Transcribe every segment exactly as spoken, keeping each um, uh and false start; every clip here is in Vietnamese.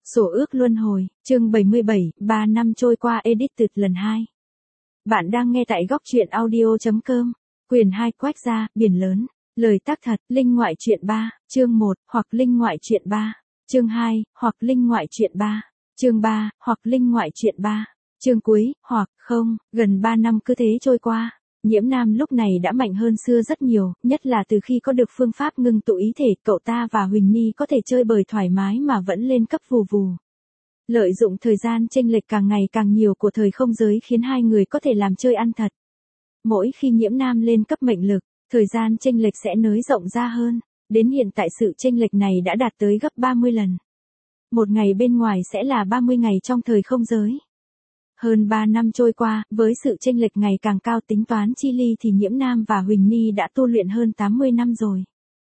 Sổ ước luân hồi, chương bảy mươi bảy, ba năm trôi qua edited lần hai. Bạn đang nghe tại góc truyện audio chấm com, quyền hai Quách Gia, biển lớn, lời tác thật, linh ngoại truyện ba, chương một, hoặc linh ngoại truyện ba, chương hai, hoặc linh ngoại truyện ba, chương ba, hoặc linh ngoại truyện ba, chương cuối, hoặc, không, gần ba năm cứ thế trôi qua. Nhiễm Nam lúc này đã mạnh hơn xưa rất nhiều, nhất là từ khi có được phương pháp ngưng tụ ý thể, cậu ta và Huỳnh Ni có thể chơi bời thoải mái mà vẫn lên cấp vù vù. Lợi dụng thời gian chênh lệch càng ngày càng nhiều của thời không giới khiến hai người có thể làm chơi ăn thật. Mỗi khi Nhiễm Nam lên cấp mệnh lực, thời gian chênh lệch sẽ nới rộng ra hơn, đến hiện tại sự chênh lệch này đã đạt tới gấp ba mươi lần. Một ngày bên ngoài sẽ là ba mươi ngày trong thời không giới. Hơn ba năm trôi qua, với sự chênh lệch ngày càng cao tính toán chi ly thì Nhiễm Nam và Huỳnh Ni đã tu luyện hơn tám mươi năm rồi.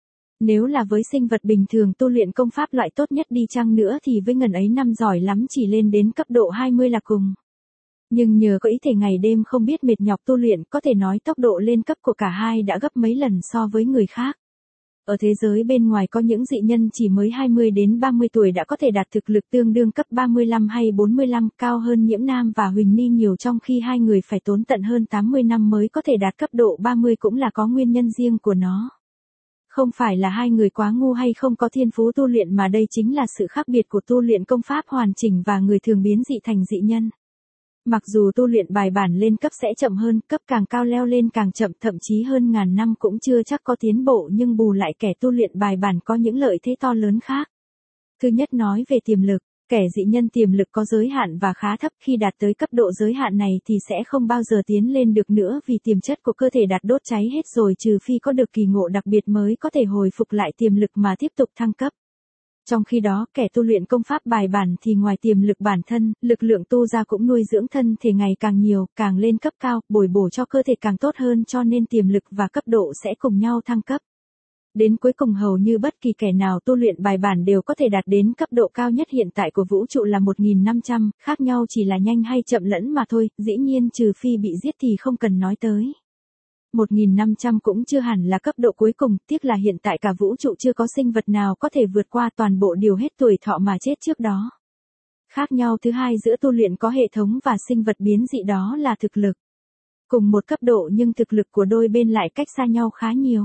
Nếu là với sinh vật bình thường tu luyện công pháp loại tốt nhất đi chăng nữa thì với ngần ấy năm giỏi lắm chỉ lên đến cấp độ hai mươi là cùng. Nhưng nhờ có ý thể ngày đêm không biết mệt nhọc tu luyện, có thể nói tốc độ lên cấp của cả hai đã gấp mấy lần so với người khác. Ở thế giới bên ngoài có những dị nhân chỉ mới hai mươi đến ba mươi tuổi đã có thể đạt thực lực tương đương cấp ba mươi lăm hay bốn mươi lăm, cao hơn Nhiễm Nam và Huỳnh Ni nhiều, trong khi hai người phải tốn tận hơn tám mươi năm mới có thể đạt cấp độ ba mươi cũng là có nguyên nhân riêng của nó. Không phải là hai người quá ngu hay không có thiên phú tu luyện mà đây chính là sự khác biệt của tu luyện công pháp hoàn chỉnh và người thường biến dị thành dị nhân. Mặc dù tu luyện bài bản lên cấp sẽ chậm hơn, cấp càng cao leo lên càng chậm, thậm chí hơn ngàn năm cũng chưa chắc có tiến bộ, nhưng bù lại kẻ tu luyện bài bản có những lợi thế to lớn khác. Thứ nhất nói về tiềm lực, kẻ dị nhân tiềm lực có giới hạn và khá thấp, khi đạt tới cấp độ giới hạn này thì sẽ không bao giờ tiến lên được nữa vì tiềm chất của cơ thể đạt đốt cháy hết rồi, trừ phi có được kỳ ngộ đặc biệt mới có thể hồi phục lại tiềm lực mà tiếp tục thăng cấp. Trong khi đó, kẻ tu luyện công pháp bài bản thì ngoài tiềm lực bản thân, lực lượng tu ra cũng nuôi dưỡng thân thể ngày càng nhiều, càng lên cấp cao, bồi bổ cho cơ thể càng tốt hơn, cho nên tiềm lực và cấp độ sẽ cùng nhau thăng cấp. Đến cuối cùng hầu như bất kỳ kẻ nào tu luyện bài bản đều có thể đạt đến cấp độ cao nhất hiện tại của vũ trụ là một nghìn năm trăm, khác nhau chỉ là nhanh hay chậm lẫn mà thôi, dĩ nhiên trừ phi bị giết thì không cần nói tới. một nghìn năm trăm cũng chưa hẳn là cấp độ cuối cùng, tiếc là hiện tại cả vũ trụ chưa có sinh vật nào có thể vượt qua, toàn bộ điều hết tuổi thọ mà chết trước đó. Khác nhau thứ hai giữa tu luyện có hệ thống và sinh vật biến dị đó là thực lực. Cùng một cấp độ nhưng thực lực của đôi bên lại cách xa nhau khá nhiều.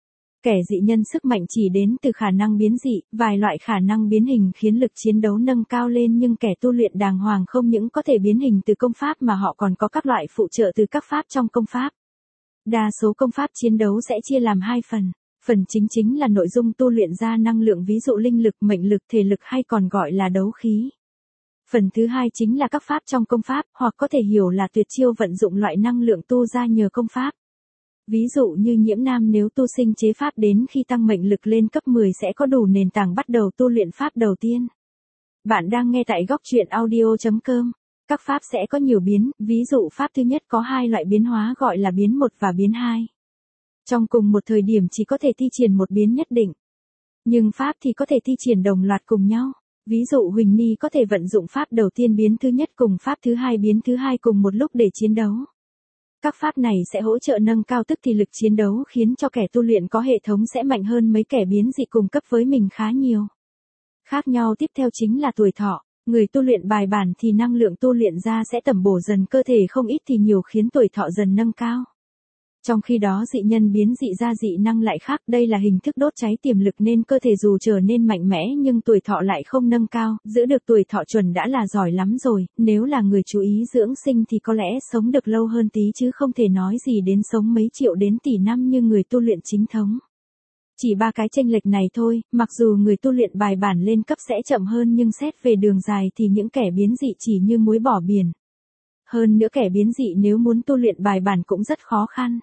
Kẻ dị nhân sức mạnh chỉ đến từ khả năng biến dị, vài loại khả năng biến hình khiến lực chiến đấu nâng cao lên, nhưng kẻ tu luyện đàng hoàng không những có thể biến hình từ công pháp mà họ còn có các loại phụ trợ từ các pháp trong công pháp. Đa số công pháp chiến đấu sẽ chia làm hai phần. Phần chính chính là nội dung tu luyện ra năng lượng, ví dụ linh lực, mệnh lực, thể lực hay còn gọi là đấu khí. Phần thứ hai chính là các pháp trong công pháp, hoặc có thể hiểu là tuyệt chiêu vận dụng loại năng lượng tu ra nhờ công pháp. Ví dụ như Nhiễm Nam nếu tu sinh chế pháp đến khi tăng mệnh lực lên cấp mười sẽ có đủ nền tảng bắt đầu tu luyện pháp đầu tiên. Bạn đang nghe tại góc truyện audio chấm com. Các pháp sẽ có nhiều biến, ví dụ pháp thứ nhất có hai loại biến hóa gọi là biến một và biến hai. Trong cùng một thời điểm chỉ có thể thi triển một biến nhất định. Nhưng pháp thì có thể thi triển đồng loạt cùng nhau. Ví dụ Huỳnh Ni có thể vận dụng pháp đầu tiên biến thứ nhất cùng pháp thứ hai biến thứ hai cùng một lúc để chiến đấu. Các pháp này sẽ hỗ trợ nâng cao tức thì lực chiến đấu, khiến cho kẻ tu luyện có hệ thống sẽ mạnh hơn mấy kẻ biến dị cùng cấp với mình khá nhiều. Khác nhau tiếp theo chính là tuổi thọ. Người tu luyện bài bản thì năng lượng tu luyện ra sẽ tẩm bổ dần cơ thể không ít thì nhiều, khiến tuổi thọ dần nâng cao. Trong khi đó dị nhân biến dị ra dị năng lại khác, đây là hình thức đốt cháy tiềm lực nên cơ thể dù trở nên mạnh mẽ nhưng tuổi thọ lại không nâng cao, giữ được tuổi thọ chuẩn đã là giỏi lắm rồi, nếu là người chú ý dưỡng sinh thì có lẽ sống được lâu hơn tí chứ không thể nói gì đến sống mấy triệu đến tỷ năm như người tu luyện chính thống. Chỉ ba cái chênh lệch này thôi, mặc dù người tu luyện bài bản lên cấp sẽ chậm hơn nhưng xét về đường dài thì những kẻ biến dị chỉ như muối bỏ biển. Hơn nữa kẻ biến dị nếu muốn tu luyện bài bản cũng rất khó khăn.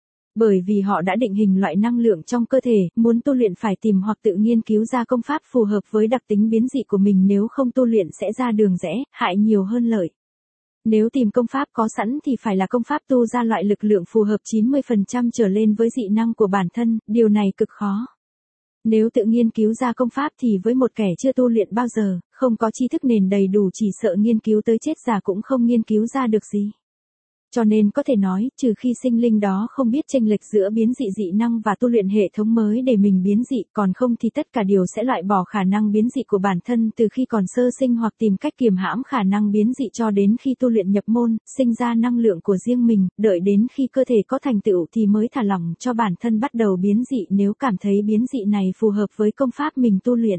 Bởi vì họ đã định hình loại năng lượng trong cơ thể, muốn tu luyện phải tìm hoặc tự nghiên cứu ra công pháp phù hợp với đặc tính biến dị của mình, nếu không tu luyện sẽ ra đường rẽ, hại nhiều hơn lợi. Nếu tìm công pháp có sẵn thì phải là công pháp tu ra loại lực lượng phù hợp chín mươi phần trăm trở lên với dị năng của bản thân, điều này cực khó. Nếu tự nghiên cứu ra công pháp thì với một kẻ chưa tu luyện bao giờ, không có tri thức nền đầy đủ chỉ sợ nghiên cứu tới chết già cũng không nghiên cứu ra được gì. Cho nên có thể nói, trừ khi sinh linh đó không biết chênh lệch giữa biến dị dị năng và tu luyện hệ thống mới để mình biến dị, còn không thì tất cả đều sẽ loại bỏ khả năng biến dị của bản thân từ khi còn sơ sinh hoặc tìm cách kiềm hãm khả năng biến dị cho đến khi tu luyện nhập môn, sinh ra năng lượng của riêng mình, đợi đến khi cơ thể có thành tựu thì mới thả lỏng cho bản thân bắt đầu biến dị nếu cảm thấy biến dị này phù hợp với công pháp mình tu luyện.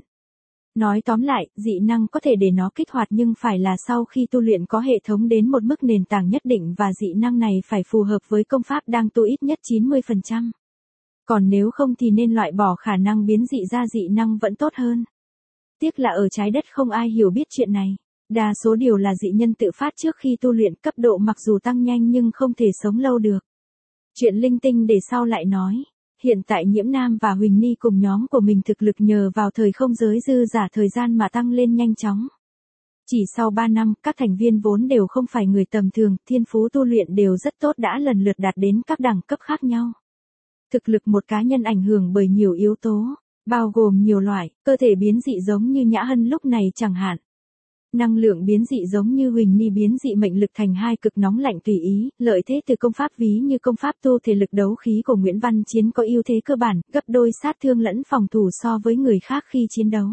Nói tóm lại, dị năng có thể để nó kích hoạt nhưng phải là sau khi tu luyện có hệ thống đến một mức nền tảng nhất định và dị năng này phải phù hợp với công pháp đang tu ít nhất chín mươi phần trăm. Còn nếu không thì nên loại bỏ khả năng biến dị ra dị năng vẫn tốt hơn. Tiếc là ở trái đất không ai hiểu biết chuyện này. Đa số điều là dị nhân tự phát trước khi tu luyện, cấp độ mặc dù tăng nhanh nhưng không thể sống lâu được. Chuyện linh tinh để sau lại nói. Hiện tại Nhiễm Nam và Huỳnh Ni cùng nhóm của mình thực lực nhờ vào thời không giới dư giả thời gian mà tăng lên nhanh chóng. Chỉ sau ba năm, các thành viên vốn đều không phải người tầm thường, thiên phú tu luyện đều rất tốt đã lần lượt đạt đến các đẳng cấp khác nhau. Thực lực một cá nhân ảnh hưởng bởi nhiều yếu tố, bao gồm nhiều loại, cơ thể biến dị giống như Nhã Hân lúc này chẳng hạn. Năng lượng biến dị giống như Huỳnh Ni biến dị mệnh lực thành hai cực nóng lạnh tùy ý, lợi thế từ công pháp ví như công pháp tu thể lực đấu khí của Nguyễn Văn Chiến có ưu thế cơ bản, gấp đôi sát thương lẫn phòng thủ so với người khác khi chiến đấu.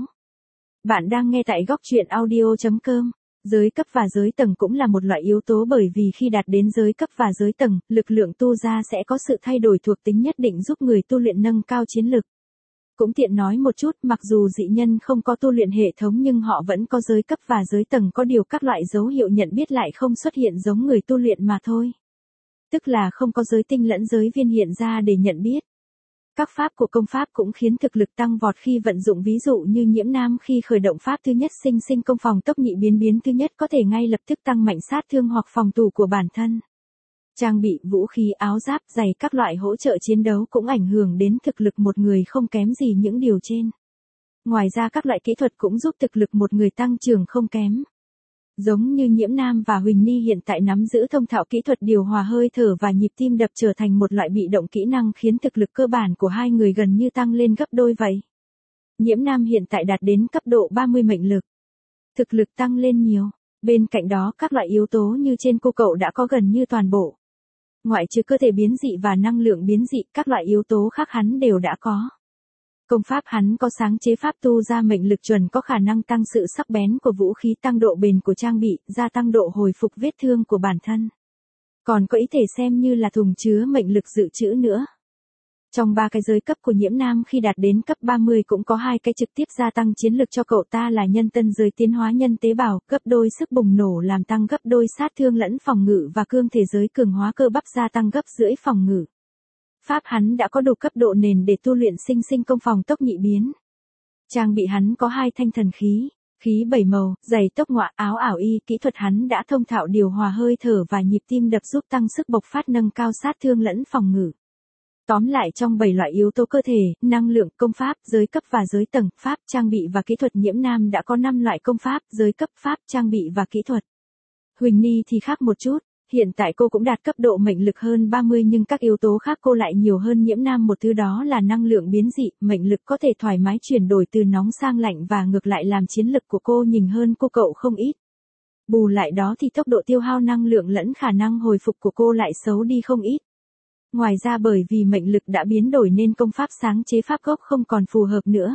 Bạn đang nghe tại góc truyện audio chấm com. Giới cấp và giới tầng cũng là một loại yếu tố bởi vì khi đạt đến giới cấp và giới tầng, lực lượng tu ra sẽ có sự thay đổi thuộc tính nhất định giúp người tu luyện nâng cao chiến lực. Cũng tiện nói một chút, mặc dù dị nhân không có tu luyện hệ thống nhưng họ vẫn có giới cấp và giới tầng, có điều các loại dấu hiệu nhận biết lại không xuất hiện giống người tu luyện mà thôi. Tức là không có giới tinh lẫn giới viên hiện ra để nhận biết. Các pháp của công pháp cũng khiến thực lực tăng vọt khi vận dụng, ví dụ như Nhiễm Nam khi khởi động pháp thứ nhất sinh sinh công phòng tốc nhị biến biến thứ nhất có thể ngay lập tức tăng mạnh sát thương hoặc phòng thủ của bản thân. Trang bị, vũ khí, áo giáp, giày các loại hỗ trợ chiến đấu cũng ảnh hưởng đến thực lực một người không kém gì những điều trên. Ngoài ra các loại kỹ thuật cũng giúp thực lực một người tăng trưởng không kém. Giống như Nhiễm Nam và Huỳnh Ni hiện tại nắm giữ thông thạo kỹ thuật điều hòa hơi thở và nhịp tim đập trở thành một loại bị động kỹ năng khiến thực lực cơ bản của hai người gần như tăng lên gấp đôi vậy. Nhiễm Nam hiện tại đạt đến cấp độ ba mươi mệnh lực. Thực lực tăng lên nhiều. Bên cạnh đó các loại yếu tố như trên cô cậu đã có gần như toàn bộ. Ngoại trừ cơ thể biến dị và năng lượng biến dị, các loại yếu tố khác hắn đều đã có. Công pháp hắn có sáng chế pháp tu ra mệnh lực chuẩn có khả năng tăng sự sắc bén của vũ khí, tăng độ bền của trang bị, gia tăng độ hồi phục vết thương của bản thân. Còn có ý thể xem như là thùng chứa mệnh lực dự trữ nữa. Trong ba cái giới cấp của Nhiễm Nam khi đạt đến cấp ba mươi cũng có hai cái trực tiếp gia tăng chiến lực cho cậu ta là nhân tân giới tiến hóa nhân tế bào, gấp đôi sức bùng nổ làm tăng gấp đôi sát thương lẫn phòng ngự, và cương thể giới cường hóa cơ bắp gia tăng gấp rưỡi phòng ngự. Pháp hắn đã có đủ cấp độ nền để tu luyện sinh sinh công phòng tốc nhị biến. Trang bị hắn có hai thanh thần khí, khí bảy màu, giày tốc ngọa, áo ảo y, kỹ thuật hắn đã thông thạo điều hòa hơi thở và nhịp tim đập giúp tăng sức bộc phát nâng cao sát thương lẫn phòng ngự. Tóm lại trong bảy loại yếu tố cơ thể, năng lượng, công pháp, giới cấp và giới tầng, pháp, trang bị và kỹ thuật, Nhiễm Nam đã có năm loại công pháp, giới cấp, pháp, trang bị và kỹ thuật. Huỳnh Ni thì khác một chút, hiện tại cô cũng đạt cấp độ mệnh lực hơn ba mươi nhưng các yếu tố khác cô lại nhiều hơn Nhiễm Nam một thứ, đó là năng lượng biến dị, mệnh lực có thể thoải mái chuyển đổi từ nóng sang lạnh và ngược lại làm chiến lực của cô nhỉnh hơn cô cậu không ít. Bù lại đó thì tốc độ tiêu hao năng lượng lẫn khả năng hồi phục của cô lại xấu đi không ít. Ngoài ra bởi vì mệnh lực đã biến đổi nên công pháp sáng chế pháp gốc không còn phù hợp nữa.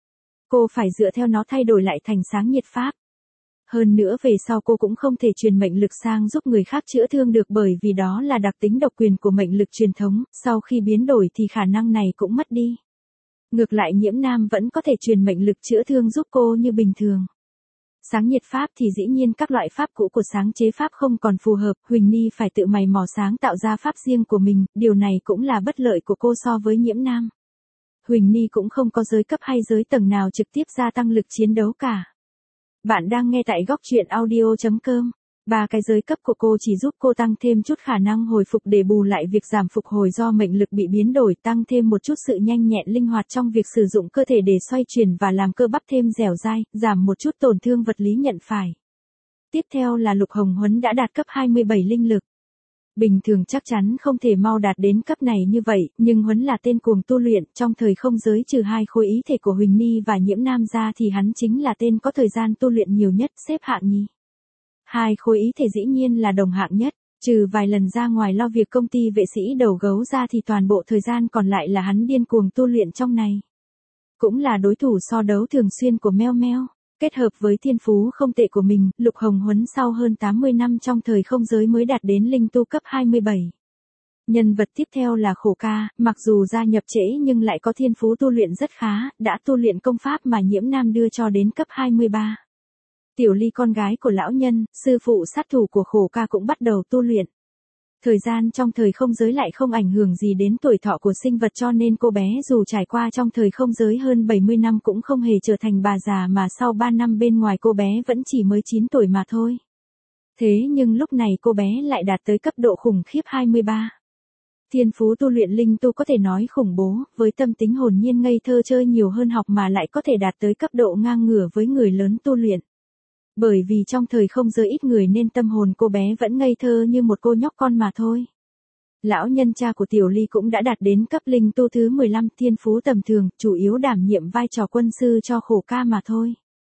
Cô phải dựa theo nó thay đổi lại thành sáng nhiệt pháp. Hơn nữa về sau cô cũng không thể truyền mệnh lực sang giúp người khác chữa thương được bởi vì đó là đặc tính độc quyền của mệnh lực truyền thống, sau khi biến đổi thì khả năng này cũng mất đi. Ngược lại Nhiễm Nam vẫn có thể truyền mệnh lực chữa thương giúp cô như bình thường. Sáng nhiệt pháp thì dĩ nhiên các loại pháp cũ của sáng chế pháp không còn phù hợp, Huỳnh Ni phải tự mày mò sáng tạo ra pháp riêng của mình, điều này cũng là bất lợi của cô so với Nhiễm Nam. Huỳnh Ni cũng không có giới cấp hay giới tầng nào trực tiếp gia tăng lực chiến đấu cả. Bạn đang nghe tại góc truyện audio chấm com. Ba cái giới cấp của cô chỉ giúp cô tăng thêm chút khả năng hồi phục để bù lại việc giảm phục hồi do mệnh lực bị biến đổi, tăng thêm một chút sự nhanh nhẹn linh hoạt trong việc sử dụng cơ thể để xoay chuyển và làm cơ bắp thêm dẻo dai, giảm một chút tổn thương vật lý nhận phải. Tiếp theo là Lục Hồng Huấn đã đạt cấp hai mươi bảy linh lực. Bình thường chắc chắn không thể mau đạt đến cấp này như vậy, nhưng Huấn là tên cuồng tu luyện, trong thời không giới trừ hai khối ý thể của Huỳnh Ni và Nhiễm Nam ra thì hắn chính là tên có thời gian tu luyện nhiều nhất, xếp hạng nhì. Hai khối ý thể dĩ nhiên là đồng hạng nhất. Trừ vài lần ra ngoài lo việc công ty vệ sĩ đầu gấu ra thì toàn bộ thời gian còn lại là hắn điên cuồng tu luyện trong này. Cũng là đối thủ so đấu thường xuyên của Meo Meo. Kết hợp với thiên phú không tệ của mình, Lục Hồng Huấn sau hơn tám mươi năm trong thời không giới mới đạt đến linh tu cấp hai mươi bảy. Nhân vật tiếp theo là Khổ Ca, mặc dù gia nhập trễ nhưng lại có thiên phú tu luyện rất khá, đã tu luyện công pháp mà Nhiễm Nam đưa cho đến cấp hai mươi ba. Tiểu Ly con gái của lão nhân, sư phụ sát thủ của Khổ Ca cũng bắt đầu tu luyện. Thời gian trong thời không giới lại không ảnh hưởng gì đến tuổi thọ của sinh vật cho nên cô bé dù trải qua trong thời không giới hơn bảy mươi năm cũng không hề trở thành bà già mà sau ba năm bên ngoài cô bé vẫn chỉ mới chín tuổi mà thôi. Thế nhưng lúc này cô bé lại đạt tới cấp độ khủng khiếp hai mươi ba. Thiên phú tu luyện linh tu có thể nói khủng bố, với tâm tính hồn nhiên ngây thơ chơi nhiều hơn học mà lại có thể đạt tới cấp độ ngang ngửa với người lớn tu luyện. Bởi vì trong thời không giới ít người nên tâm hồn cô bé vẫn ngây thơ như một cô nhóc con mà thôi. Lão nhân cha của Tiểu Ly cũng đã đạt đến cấp linh tu thứ mười lăm, thiên phú tầm thường, chủ yếu đảm nhiệm vai trò quân sư cho Khổ Ca mà thôi.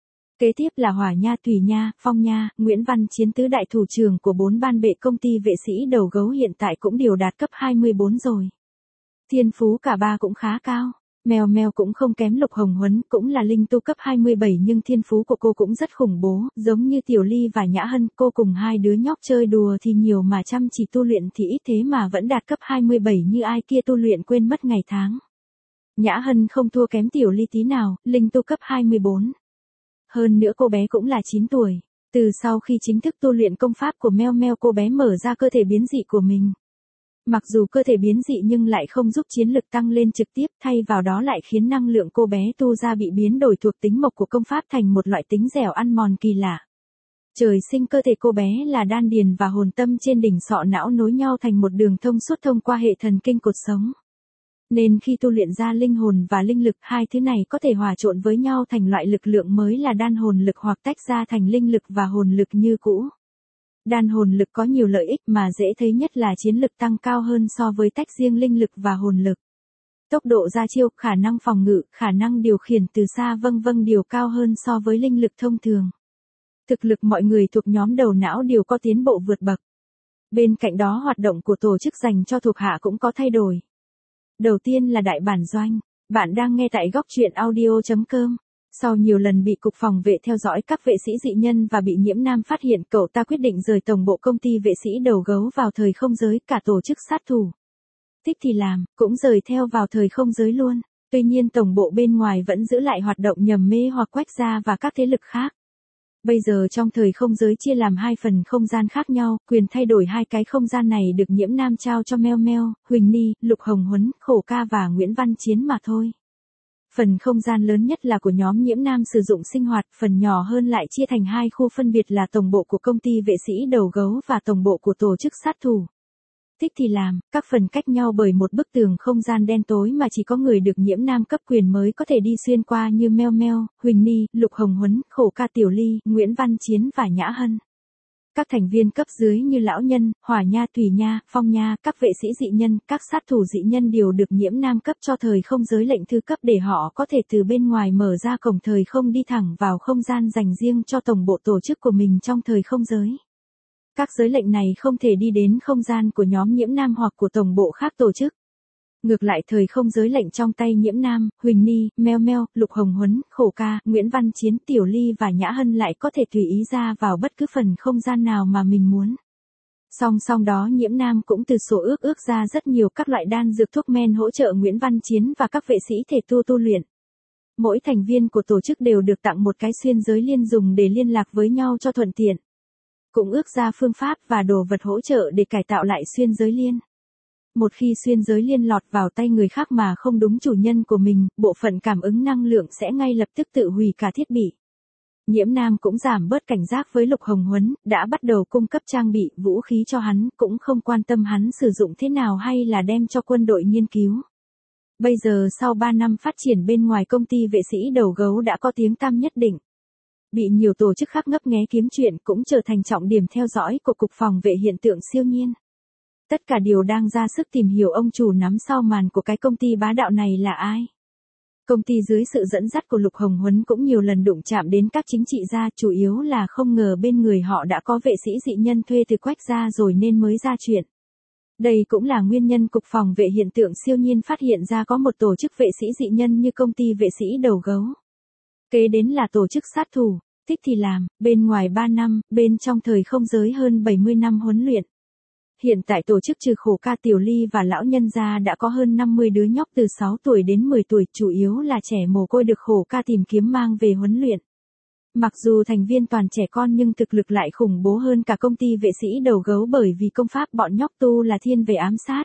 Kế tiếp là Hỏa Nha, Thủy Nha, Phong Nha, Nguyễn Văn Chiến tứ đại thủ trưởng của bốn ban bệ công ty vệ sĩ đầu gấu hiện tại cũng đều đạt cấp hai mươi bốn rồi. Thiên phú cả ba cũng khá cao. Mèo Mèo cũng không kém Lục Hồng Huấn, cũng là linh tu cấp hai mươi bảy nhưng thiên phú của cô cũng rất khủng bố, giống như Tiểu Ly và Nhã Hân, cô cùng hai đứa nhóc chơi đùa thì nhiều mà chăm chỉ tu luyện thì ít thế mà vẫn đạt cấp hai mươi bảy như ai kia tu luyện quên mất ngày tháng. Nhã Hân không thua kém Tiểu Ly tí nào, linh tu cấp hai mươi bốn. Hơn nữa cô bé cũng là chín tuổi, từ sau khi chính thức tu luyện công pháp của Meo Meo cô bé mở ra cơ thể biến dị của mình. Mặc dù cơ thể biến dị nhưng lại không giúp chiến lực tăng lên trực tiếp, thay vào đó lại khiến năng lượng cô bé tu ra bị biến đổi thuộc tính mộc của công pháp thành một loại tính dẻo ăn mòn kỳ lạ. Trời sinh cơ thể cô bé là đan điền và hồn tâm trên đỉnh sọ não nối nhau thành một đường thông suốt thông qua hệ thần kinh cột sống. Nên khi tu luyện ra linh hồn và linh lực, hai thứ này có thể hòa trộn với nhau thành loại lực lượng mới là đan hồn lực hoặc tách ra thành linh lực và hồn lực như cũ. Đan hồn lực có nhiều lợi ích mà dễ thấy nhất là chiến lực tăng cao hơn so với tách riêng linh lực và hồn lực. Tốc độ ra chiêu, khả năng phòng ngự, khả năng điều khiển từ xa vân vân đều cao hơn so với linh lực thông thường. Thực lực mọi người thuộc nhóm đầu não đều có tiến bộ vượt bậc. Bên cạnh đó hoạt động của tổ chức dành cho thuộc hạ cũng có thay đổi. Đầu tiên là đại bản doanh. Bạn đang nghe tại góc truyện audio chấm com. Sau nhiều lần bị cục phòng vệ theo dõi các vệ sĩ dị nhân và bị Nhiễm Nam phát hiện, cậu ta quyết định rời tổng bộ công ty vệ sĩ đầu gấu vào thời không giới, cả tổ chức sát thủ. Thích thì làm, cũng rời theo vào thời không giới luôn. Tuy nhiên tổng bộ bên ngoài vẫn giữ lại hoạt động nhầm mê hoặc Quách gia và các thế lực khác. Bây giờ trong thời không giới chia làm hai phần không gian khác nhau, quyền thay đổi hai cái không gian này được Nhiễm Nam trao cho Meo Meo, Huỳnh Ni, Lục Hồng Huấn, Khổ Ca và Nguyễn Văn Chiến mà thôi. Phần không gian lớn nhất là của nhóm Nhiễm Nam sử dụng sinh hoạt, phần nhỏ hơn lại chia thành hai khu phân biệt là tổng bộ của công ty vệ sĩ đầu gấu và tổng bộ của tổ chức sát thủ. Thích thì làm, các phần cách nhau bởi một bức tường không gian đen tối mà chỉ có người được Nhiễm Nam cấp quyền mới có thể đi xuyên qua như Meo Meo, Huỳnh Ni, Lục Hồng Huấn, Khổ Ca, Tiểu Ly, Nguyễn Văn Chiến và Nhã Hân. Các thành viên cấp dưới như Lão Nhân, Hỏa Nha, Thủy Nha, Phong Nha, các vệ sĩ dị nhân, các sát thủ dị nhân đều được Nhiễm Nam cấp cho thời không giới lệnh thư cấp để họ có thể từ bên ngoài mở ra cổng thời không đi thẳng vào không gian dành riêng cho tổng bộ tổ chức của mình trong thời không giới. Các giới lệnh này không thể đi đến không gian của nhóm Nhiễm Nam hoặc của tổng bộ khác tổ chức. Ngược lại thời không giới lệnh trong tay Nhiễm Nam, Huỳnh Ni, Meo Meo, Lục Hồng Huấn, Khổ Ca, Nguyễn Văn Chiến, Tiểu Ly và Nhã Hân lại có thể tùy ý ra vào bất cứ phần không gian nào mà mình muốn. Song song đó Nhiễm Nam cũng từ sổ ước ước ra rất nhiều các loại đan dược thuốc men hỗ trợ Nguyễn Văn Chiến và các vệ sĩ thể tu tu luyện. Mỗi thành viên của tổ chức đều được tặng một cái xuyên giới liên dùng để liên lạc với nhau cho thuận tiện. Cũng ước ra phương pháp và đồ vật hỗ trợ để cải tạo lại xuyên giới liên. Một khi xuyên giới liên lọt vào tay người khác mà không đúng chủ nhân của mình, bộ phận cảm ứng năng lượng sẽ ngay lập tức tự hủy cả thiết bị. Nhiễm Nam cũng giảm bớt cảnh giác với Lục Hồng Huấn, đã bắt đầu cung cấp trang bị, vũ khí cho hắn, cũng không quan tâm hắn sử dụng thế nào hay là đem cho quân đội nghiên cứu. Bây giờ sau ba năm phát triển bên ngoài công ty vệ sĩ đầu gấu đã có tiếng tăm nhất định. Bị nhiều tổ chức khác ngấp nghé kiếm chuyện cũng trở thành trọng điểm theo dõi của Cục Phòng vệ hiện tượng siêu nhiên. Tất cả đều đang ra sức tìm hiểu ông chủ nắm sau màn của cái công ty bá đạo này là ai. Công ty dưới sự dẫn dắt của Lục Hồng Huấn cũng nhiều lần đụng chạm đến các chính trị gia, chủ yếu là không ngờ bên người họ đã có vệ sĩ dị nhân thuê từ Quách gia rồi nên mới ra chuyện. Đây cũng là nguyên nhân Cục Phòng vệ hiện tượng siêu nhiên phát hiện ra có một tổ chức vệ sĩ dị nhân như công ty vệ sĩ đầu gấu. Kế đến là tổ chức sát thủ, thích thì làm, bên ngoài ba năm, bên trong thời không giới hơn bảy mươi năm huấn luyện. Hiện tại tổ chức trừ khổ ca Tiểu Ly và lão nhân gia đã có hơn năm mươi đứa nhóc từ sáu tuổi đến mười tuổi, chủ yếu là trẻ mồ côi được khổ ca tìm kiếm mang về huấn luyện. Mặc dù thành viên toàn trẻ con nhưng thực lực lại khủng bố hơn cả công ty vệ sĩ đầu gấu bởi vì công pháp bọn nhóc tu là thiên về ám sát.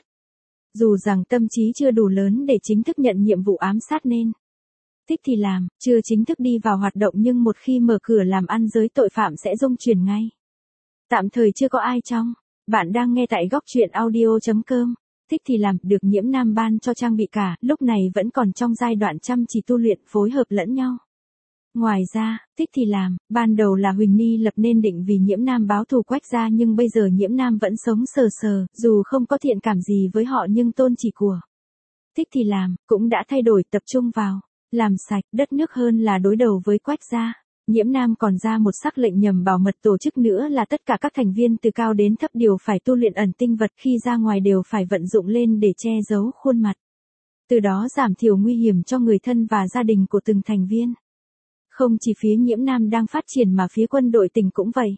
Dù rằng tâm trí chưa đủ lớn để chính thức nhận nhiệm vụ ám sát nên thích thì làm, chưa chính thức đi vào hoạt động nhưng một khi mở cửa làm ăn giới tội phạm sẽ rung chuyển ngay. Tạm thời chưa có ai trong. Bạn đang nghe tại góc truyện audio chấm com. Thích thì làm, được Nhiễm Nam ban cho trang bị cả, lúc này vẫn còn trong giai đoạn chăm chỉ tu luyện phối hợp lẫn nhau. Ngoài ra, thích thì làm, ban đầu là Huỳnh Ni lập nên định vì Nhiễm Nam báo thù Quách gia nhưng bây giờ Nhiễm Nam vẫn sống sờ sờ, dù không có thiện cảm gì với họ nhưng tôn chỉ của thích thì làm, cũng đã thay đổi tập trung vào làm sạch đất nước hơn là đối đầu với Quách gia. Nhiễm Nam còn ra một sắc lệnh nhằm bảo mật tổ chức nữa là tất cả các thành viên từ cao đến thấp đều phải tu luyện ẩn tinh vật, khi ra ngoài đều phải vận dụng lên để che giấu khuôn mặt. Từ đó giảm thiểu nguy hiểm cho người thân và gia đình của từng thành viên. Không chỉ phía Nhiễm Nam đang phát triển mà phía quân đội tỉnh cũng vậy.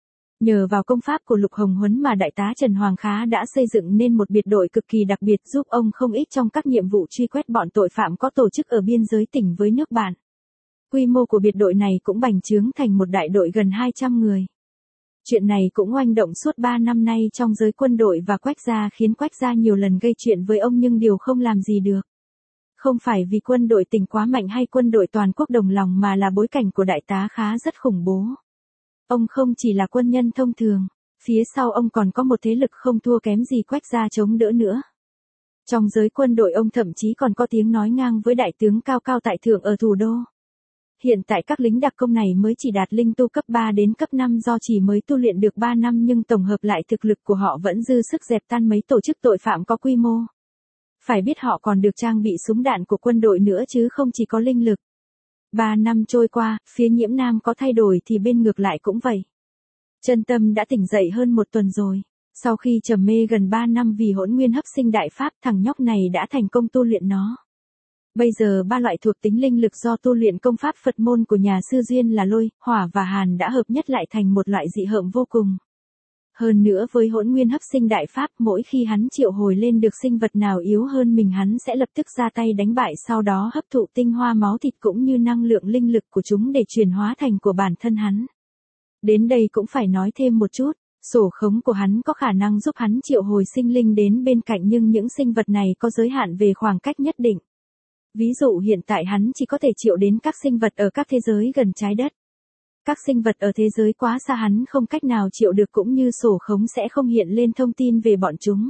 Nhờ vào công pháp của Lục Hồng Huấn mà Đại tá Trần Hoàng Khá đã xây dựng nên một biệt đội cực kỳ đặc biệt giúp ông không ít trong các nhiệm vụ truy quét bọn tội phạm có tổ chức ở biên giới tỉnh với nước bạn. Quy mô của biệt đội này cũng bành trướng thành một đại đội gần hai trăm người. Chuyện này cũng oanh động suốt ba năm nay trong giới quân đội và Quách gia khiến Quách gia nhiều lần gây chuyện với ông nhưng đều không làm gì được. Không phải vì quân đội tỉnh quá mạnh hay quân đội toàn quốc đồng lòng mà là bối cảnh của đại tá Khá rất khủng bố. Ông không chỉ là quân nhân thông thường, phía sau ông còn có một thế lực không thua kém gì Quách gia chống đỡ nữa. Trong giới quân đội ông thậm chí còn có tiếng nói ngang với đại tướng cao cao tại thượng ở thủ đô. Hiện tại các lính đặc công này mới chỉ đạt linh tu cấp ba đến cấp năm do chỉ mới tu luyện được ba năm nhưng tổng hợp lại thực lực của họ vẫn dư sức dẹp tan mấy tổ chức tội phạm có quy mô. Phải biết họ còn được trang bị súng đạn của quân đội nữa chứ không chỉ có linh lực. Ba năm trôi qua, phía Nhiễm Nam có thay đổi thì bên ngược lại cũng vậy. Chân Tâm đã tỉnh dậy hơn một tuần rồi. Sau khi trầm mê gần ba năm vì hỗn nguyên hấp sinh đại pháp, thằng nhóc này đã thành công tu luyện nó. Bây giờ ba loại thuộc tính linh lực do tu luyện công pháp Phật môn của nhà sư Duyên là lôi, hỏa và hàn đã hợp nhất lại thành một loại dị hợm vô cùng. Hơn nữa với hỗn nguyên hấp sinh đại pháp, mỗi khi hắn triệu hồi lên được sinh vật nào yếu hơn mình hắn sẽ lập tức ra tay đánh bại, sau đó hấp thụ tinh hoa máu thịt cũng như năng lượng linh lực của chúng để chuyển hóa thành của bản thân hắn. Đến đây cũng phải nói thêm một chút, sổ khống của hắn có khả năng giúp hắn triệu hồi sinh linh đến bên cạnh nhưng những sinh vật này có giới hạn về khoảng cách nhất định. Ví dụ hiện tại hắn chỉ có thể triệu đến các sinh vật ở các thế giới gần trái đất. Các sinh vật ở thế giới quá xa hắn không cách nào triệu được cũng như sổ khống sẽ không hiện lên thông tin về bọn chúng.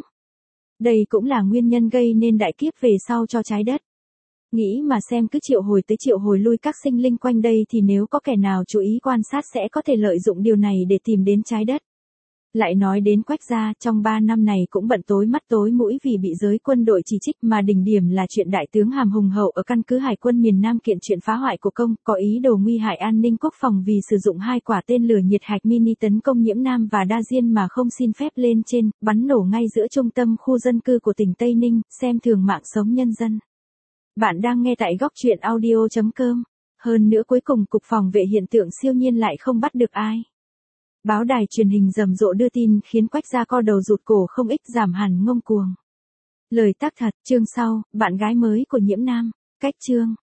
Đây cũng là nguyên nhân gây nên đại kiếp về sau cho trái đất. Nghĩ mà xem cứ triệu hồi tới triệu hồi lui các sinh linh quanh đây thì nếu có kẻ nào chú ý quan sát sẽ có thể lợi dụng điều này để tìm đến trái đất. Lại nói đến Quách gia, trong ba năm này cũng bận tối mắt tối mũi vì bị giới quân đội chỉ trích mà đỉnh điểm là chuyện đại tướng Hàm Hùng Hậu ở căn cứ Hải quân miền Nam kiện chuyện phá hoại của công, có ý đồ nguy hại an ninh quốc phòng vì sử dụng hai quả tên lửa nhiệt hạch mini tấn công Nhiễm Nam và Đa Diên mà không xin phép lên trên, bắn nổ ngay giữa trung tâm khu dân cư của tỉnh Tây Ninh, xem thường mạng sống nhân dân. Bạn đang nghe tại góc truyện audio chấm com. Hơn nữa cuối cùng Cục Phòng vệ hiện tượng siêu nhiên lại không bắt được ai. Báo đài truyền hình rầm rộ đưa tin khiến Quách gia co đầu rụt cổ không ít, giảm hẳn ngông cuồng. Lời tác thật, chương sau, bạn gái mới của Nhiễm Nam, cách chương.